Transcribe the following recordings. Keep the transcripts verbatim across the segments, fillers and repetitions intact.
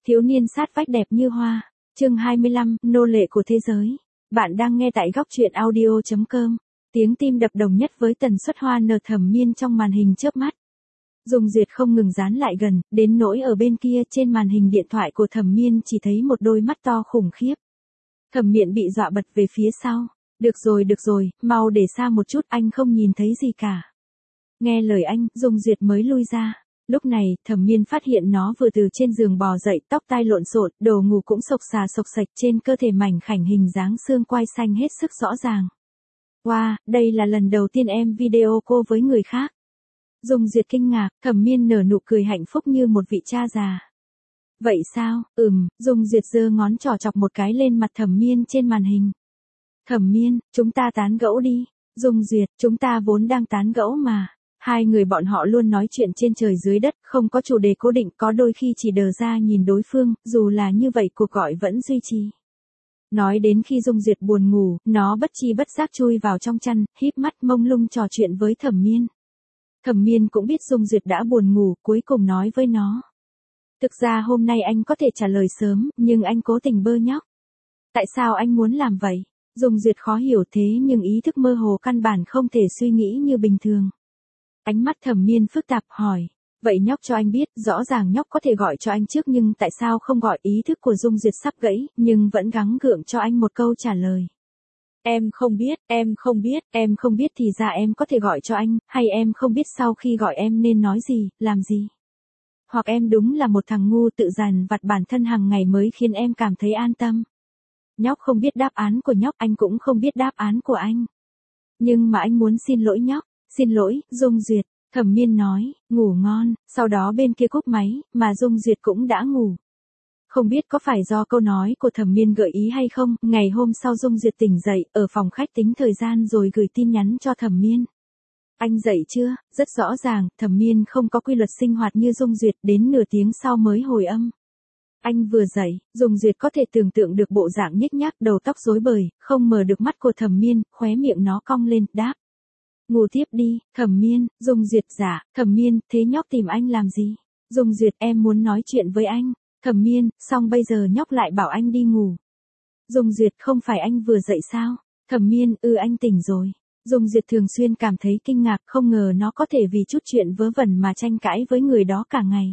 Thiếu niên sát vách đẹp như hoa. Chương hai mươi lăm, nô lệ của thế giới. Bạn đang nghe tại góc truyện audio chấm com. Tiếng tim đập đồng nhất với tần suất hoa nở Thẩm Miên trong màn hình chớp mắt. Dung Duyệt không ngừng dán lại gần, đến nỗi ở bên kia trên màn hình điện thoại của Thẩm Miên chỉ thấy một đôi mắt to khủng khiếp. Thẩm Miện bị dọa bật về phía sau. Được rồi được rồi, mau để xa một chút, anh không nhìn thấy gì cả. Nghe lời anh, Dung Duyệt mới lui ra. Lúc này, Thẩm Miên phát hiện nó vừa từ trên giường bò dậy, tóc tai lộn xộn, đồ ngủ cũng xộc xà xộc xạch, trên cơ thể mảnh khảnh hình dáng xương quai xanh hết sức rõ ràng. Wow, đây là lần đầu tiên em video cô với người khác. Dung Duyệt kinh ngạc, Thẩm Miên nở nụ cười hạnh phúc như một vị cha già. Vậy sao? Ừm, Dung Duyệt giơ ngón trỏ chọc một cái lên mặt Thẩm Miên trên màn hình. Thẩm Miên, chúng ta tán gẫu đi. Dung Duyệt, chúng ta vốn đang tán gẫu mà. Hai người bọn họ luôn nói chuyện trên trời dưới đất, không có chủ đề cố định, có đôi khi chỉ đờ ra nhìn đối phương, dù là như vậy cuộc gọi vẫn duy trì. Nói đến khi Dung Duyệt buồn ngủ, nó bất chi bất giác chui vào trong chăn, híp mắt mông lung trò chuyện với Thẩm Miên. Thẩm Miên cũng biết Dung Duyệt đã buồn ngủ, cuối cùng nói với nó. Thực ra hôm nay anh có thể trả lời sớm, nhưng anh cố tình bơ nhóc. Tại sao anh muốn làm vậy? Dung Duyệt khó hiểu thế nhưng ý thức mơ hồ căn bản không thể suy nghĩ như bình thường. Ánh mắt Thẩm Miên phức tạp hỏi. Vậy nhóc cho anh biết, rõ ràng nhóc có thể gọi cho anh trước nhưng tại sao không gọi? Ý thức của Dung Duyệt sắp gãy, nhưng vẫn gắng gượng cho anh một câu trả lời. Em không biết, em không biết, em không biết thì ra em có thể gọi cho anh, hay em không biết sau khi gọi em nên nói gì, làm gì. Hoặc em đúng là một thằng ngu tự dằn vặt bản thân hàng ngày mới khiến em cảm thấy an tâm. Nhóc không biết đáp án của nhóc, anh cũng không biết đáp án của anh. Nhưng mà anh muốn xin lỗi nhóc. Xin lỗi, Dung Duyệt, Thẩm Miên nói, ngủ ngon, sau đó bên kia cúp máy, mà Dung Duyệt cũng đã ngủ. Không biết có phải do câu nói của Thẩm Miên gợi ý hay không, ngày hôm sau Dung Duyệt tỉnh dậy, ở phòng khách tính thời gian rồi gửi tin nhắn cho Thẩm Miên. Anh dậy chưa? Rất rõ ràng, Thẩm Miên không có quy luật sinh hoạt như Dung Duyệt, đến nửa tiếng sau mới hồi âm. Anh vừa dậy, Dung Duyệt có thể tưởng tượng được bộ dạng nhếch nhác, đầu tóc rối bời, không mở được mắt của Thẩm Miên, khóe miệng nó cong lên, đáp. Ngủ tiếp đi, Thẩm Miên. Dung Duyệt dạ, Thẩm Miên, thế nhóc tìm anh làm gì? Dung Duyệt, em muốn nói chuyện với anh. Thẩm Miên, xong bây giờ nhóc lại bảo anh đi ngủ. Dung Duyệt, không phải anh vừa dậy sao? Thẩm Miên, ừ anh tỉnh rồi. Dung Duyệt thường xuyên cảm thấy kinh ngạc, không ngờ nó có thể vì chút chuyện vớ vẩn mà tranh cãi với người đó cả ngày.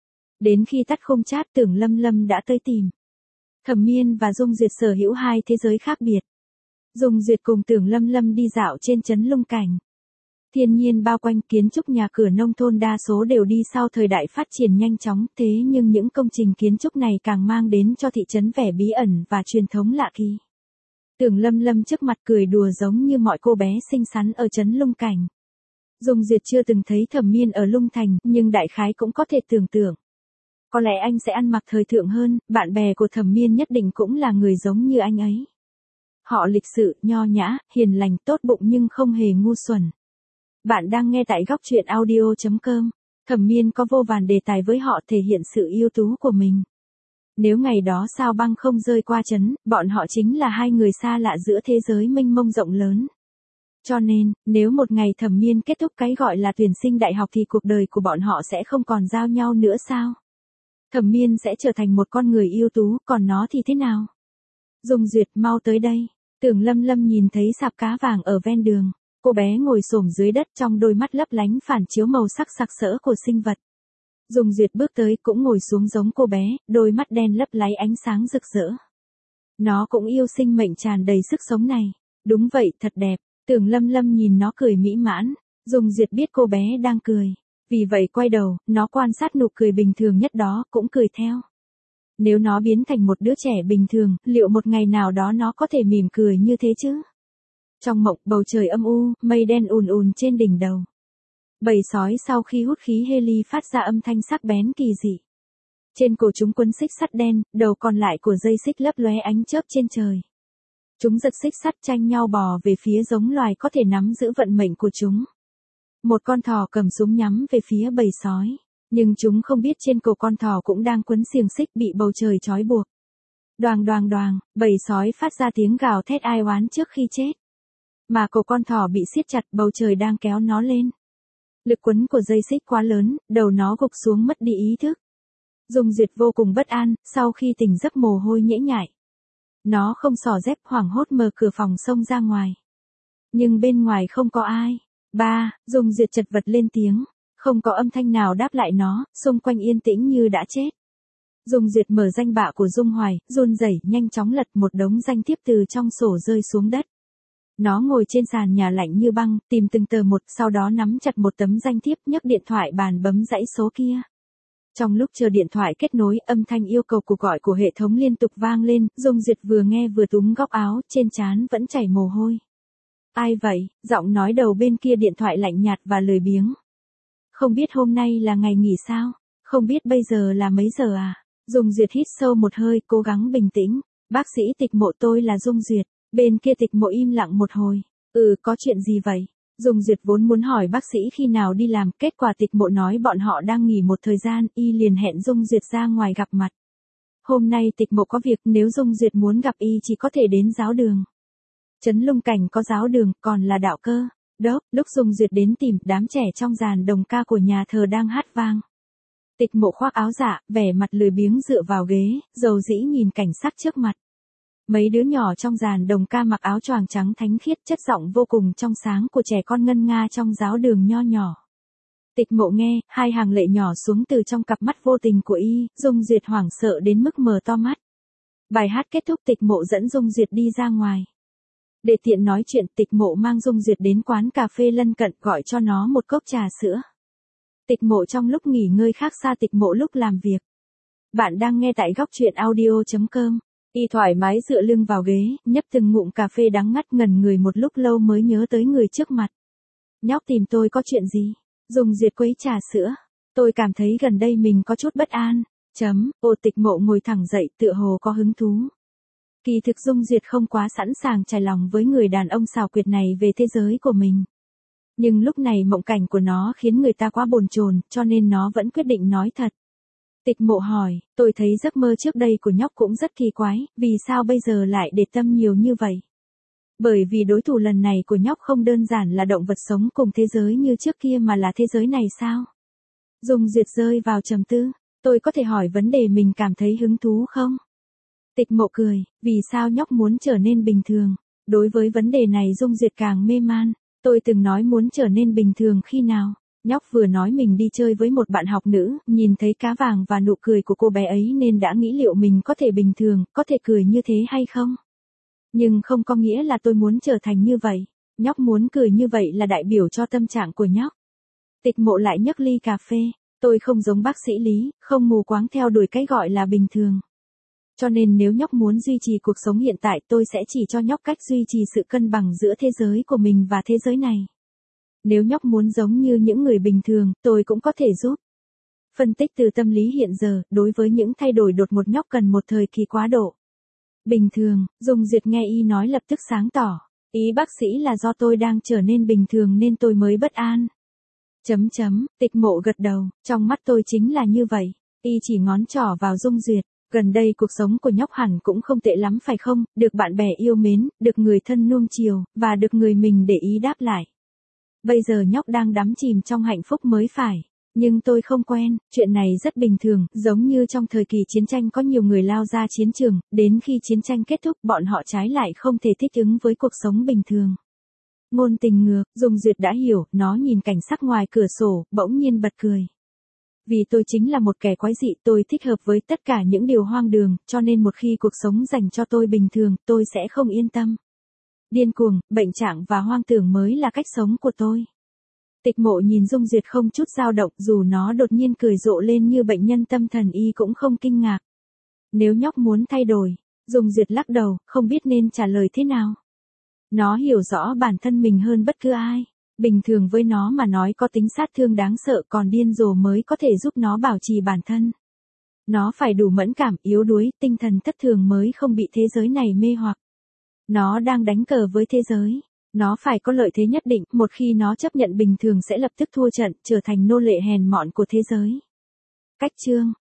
Đến khi tắt khung chat, Tưởng Lâm Lâm đã tới tìm. Thẩm Miên và Dung Duyệt sở hữu hai thế giới khác biệt. Dung Duyệt cùng Tưởng Lâm Lâm đi dạo trên trấn Lung Cảnh. Thiên nhiên bao quanh, kiến trúc nhà cửa nông thôn đa số đều đi sau thời đại phát triển nhanh chóng, thế nhưng những công trình kiến trúc này càng mang đến cho thị trấn vẻ bí ẩn và truyền thống lạ kỳ. Tưởng Lâm Lâm trước mặt cười đùa giống như mọi cô bé xinh xắn ở trấn Lung Cảnh. Dung Duyệt chưa từng thấy Thẩm Miên ở Lung Thành, nhưng đại khái cũng có thể tưởng tượng. Có lẽ anh sẽ ăn mặc thời thượng hơn, bạn bè của Thẩm Miên nhất định cũng là người giống như anh ấy. Họ lịch sự, nho nhã, hiền lành, tốt bụng nhưng không hề ngu xuẩn. Bạn đang nghe tại góc truyện audio chấm com. Thẩm Miên có vô vàn đề tài với họ thể hiện sự ưu tú của mình. Nếu ngày đó sao băng không rơi qua trấn, bọn họ chính là hai người xa lạ giữa thế giới mênh mông rộng lớn. Cho nên, nếu một ngày Thẩm Miên kết thúc cái gọi là tuyển sinh đại học thì cuộc đời của bọn họ sẽ không còn giao nhau nữa sao? Thẩm Miên sẽ trở thành một con người ưu tú, còn nó thì thế nào? Dung Duyệt, mau tới đây. Tưởng Lâm Lâm nhìn thấy sạp cá vàng ở ven đường. Cô bé ngồi xổm dưới đất, trong đôi mắt lấp lánh phản chiếu màu sắc sặc sỡ của sinh vật. Dung Duyệt bước tới cũng ngồi xuống giống cô bé, đôi mắt đen lấp láy ánh sáng rực rỡ. Nó cũng yêu sinh mệnh tràn đầy sức sống này. Đúng vậy, thật đẹp. Tưởng Lâm Lâm nhìn nó cười mỹ mãn. Dung Duyệt biết cô bé đang cười. Vì vậy quay đầu, nó quan sát nụ cười bình thường nhất đó, cũng cười theo. Nếu nó biến thành một đứa trẻ bình thường, liệu một ngày nào đó nó có thể mỉm cười như thế chứ? Trong mộng, bầu trời âm u, mây đen ùn ùn trên đỉnh đầu. Bầy sói sau khi hút khí heli phát ra âm thanh sắc bén kỳ dị. Trên cổ chúng quấn xích sắt đen, đầu còn lại của dây xích lấp lóe ánh chớp trên trời. Chúng giật xích sắt tranh nhau bò về phía giống loài có thể nắm giữ vận mệnh của chúng. Một con thỏ cầm súng nhắm về phía bầy sói. Nhưng chúng không biết trên cổ con thỏ cũng đang quấn xiềng xích bị bầu trời trói buộc. Đoàng đoàng đoàng, bầy sói phát ra tiếng gào thét ai oán trước khi chết. Mà cổ con thỏ bị siết chặt, bầu trời đang kéo nó lên. Lực quấn của dây xích quá lớn, đầu nó gục xuống mất đi ý thức. Dung Duyệt vô cùng bất an, sau khi tỉnh giấc mồ hôi nhễ nhại. Nó không xỏ dép hoảng hốt mở cửa phòng xông ra ngoài. Nhưng bên ngoài không có ai. Ba, Dung Duyệt chật vật lên tiếng. Không có âm thanh nào đáp lại nó, xung quanh yên tĩnh như đã chết. Dung Duyệt mở danh bạ của Dung Hoài, run rẩy nhanh chóng lật một đống danh thiếp từ trong sổ rơi xuống đất. Nó ngồi trên sàn nhà lạnh như băng, tìm từng tờ một, sau đó nắm chặt một tấm danh thiếp nhấc điện thoại bàn bấm dãy số kia. Trong lúc chờ điện thoại kết nối, âm thanh yêu cầu cuộc gọi của hệ thống liên tục vang lên, Dung Duyệt vừa nghe vừa túm góc áo, trên trán vẫn chảy mồ hôi. Ai vậy? Giọng nói đầu bên kia điện thoại lạnh nhạt và lười biếng. Không biết hôm nay là ngày nghỉ sao? Không biết bây giờ là mấy giờ à? Dung Duyệt hít sâu một hơi, cố gắng bình tĩnh. Bác sĩ Tịch Mộ, tôi là Dung Duyệt. Bên kia Tịch Mộ im lặng một hồi. Ừ, có chuyện gì vậy? Dung Duyệt vốn muốn hỏi bác sĩ khi nào đi làm, kết quả Tịch Mộ nói bọn họ đang nghỉ một thời gian, y liền hẹn Dung Duyệt ra ngoài gặp mặt. Hôm nay Tịch Mộ có việc, nếu Dung Duyệt muốn gặp y chỉ có thể đến giáo đường. Trấn Lung Cảnh có giáo đường, còn là đạo cơ. Đó, lúc Dung Duyệt đến tìm, đám trẻ trong dàn đồng ca của nhà thờ đang hát vang. Tịch Mộ khoác áo dạ, vẻ mặt lười biếng dựa vào ghế, dầu dĩ nhìn cảnh sắc trước mặt. Mấy đứa nhỏ trong dàn đồng ca mặc áo choàng trắng thánh khiết, chất giọng vô cùng trong sáng của trẻ con ngân nga trong giáo đường nho nhỏ. Tịch Mộ nghe, hai hàng lệ nhỏ xuống từ trong cặp mắt vô tình của y, Dung Duyệt hoảng sợ đến mức mở to mắt. Bài hát kết thúc, Tịch Mộ dẫn Dung Duyệt đi ra ngoài. Để tiện nói chuyện, Tịch Mộ mang Dung Duyệt đến quán cà phê lân cận, gọi cho nó một cốc trà sữa. Tịch Mộ trong lúc nghỉ ngơi khác xa Tịch Mộ lúc làm việc. Bạn đang nghe tại góc truyện audio chấm com. Y thoải mái dựa lưng vào ghế, nhấp từng ngụm cà phê đắng ngắt, ngẩn người một lúc lâu mới nhớ tới người trước mặt. Nhóc tìm tôi có chuyện gì? Dung Duyệt quấy trà sữa. Tôi cảm thấy gần đây mình có chút bất an. Chấm, ô Tịch Mộ ngồi thẳng dậy, tựa hồ có hứng thú. Kỳ thực Dung Duyệt không quá sẵn sàng trải lòng với người đàn ông xảo quyệt này về thế giới của mình. Nhưng lúc này mộng cảnh của nó khiến người ta quá bồn chồn, cho nên nó vẫn quyết định nói thật. Tịch Mộ hỏi, tôi thấy giấc mơ trước đây của nhóc cũng rất kỳ quái, vì sao bây giờ lại để tâm nhiều như vậy? Bởi vì đối thủ lần này của nhóc không đơn giản là động vật sống cùng thế giới như trước kia mà là thế giới này sao? Dung Duyệt rơi vào trầm tư, tôi có thể hỏi vấn đề mình cảm thấy hứng thú không? Tịch Mộ cười, vì sao nhóc muốn trở nên bình thường? Đối với vấn đề này Dung Duyệt càng mê man. Tôi từng nói muốn trở nên bình thường khi nào? Nhóc vừa nói mình đi chơi với một bạn học nữ, nhìn thấy cá vàng và nụ cười của cô bé ấy nên đã nghĩ liệu mình có thể bình thường, có thể cười như thế hay không? Nhưng không có nghĩa là tôi muốn trở thành như vậy. Nhóc muốn cười như vậy là đại biểu cho tâm trạng của nhóc. Tịch Mộ lại nhấc ly cà phê. Tôi không giống bác sĩ Lý, không mù quáng theo đuổi cái gọi là bình thường. Cho nên nếu nhóc muốn duy trì cuộc sống hiện tại, tôi sẽ chỉ cho nhóc cách duy trì sự cân bằng giữa thế giới của mình và thế giới này. Nếu nhóc muốn giống như những người bình thường, tôi cũng có thể giúp. Phân tích từ tâm lý hiện giờ, đối với những thay đổi đột ngột nhóc cần một thời kỳ quá độ. Bình thường, Dung Duyệt nghe y nói lập tức sáng tỏ. Ý bác sĩ là do tôi đang trở nên bình thường nên tôi mới bất an. Chấm chấm, Tịch Mộ gật đầu, trong mắt tôi chính là như vậy. Y chỉ ngón trỏ vào Dung Duyệt. Gần đây cuộc sống của nhóc hẳn cũng không tệ lắm phải không, được bạn bè yêu mến, được người thân nuông chiều, và được người mình để ý đáp lại. Bây giờ nhóc đang đắm chìm trong hạnh phúc mới phải. Nhưng tôi không quen, chuyện này rất bình thường, giống như trong thời kỳ chiến tranh có nhiều người lao ra chiến trường, đến khi chiến tranh kết thúc bọn họ trái lại không thể thích ứng với cuộc sống bình thường. Ngôn tình ngược, Dung Duyệt đã hiểu, nó nhìn cảnh sắc ngoài cửa sổ, bỗng nhiên bật cười. Vì tôi chính là một kẻ quái dị, tôi thích hợp với tất cả những điều hoang đường, cho nên một khi cuộc sống dành cho tôi bình thường, tôi sẽ không yên tâm. Điên cuồng, bệnh trạng và hoang tưởng mới là cách sống của tôi. Tịch Mộ nhìn Dung Duyệt không chút dao động, dù nó đột nhiên cười rộ lên như bệnh nhân tâm thần y cũng không kinh ngạc. Nếu nhóc muốn thay đổi, Dung Duyệt lắc đầu, không biết nên trả lời thế nào. Nó hiểu rõ bản thân mình hơn bất cứ ai. Bình thường với nó mà nói có tính sát thương đáng sợ, còn điên rồ mới có thể giúp nó bảo trì bản thân. Nó phải đủ mẫn cảm, yếu đuối, tinh thần thất thường mới không bị thế giới này mê hoặc. Nó đang đánh cờ với thế giới. Nó phải có lợi thế nhất định, một khi nó chấp nhận bình thường sẽ lập tức thua trận, trở thành nô lệ hèn mọn của thế giới. Cách chương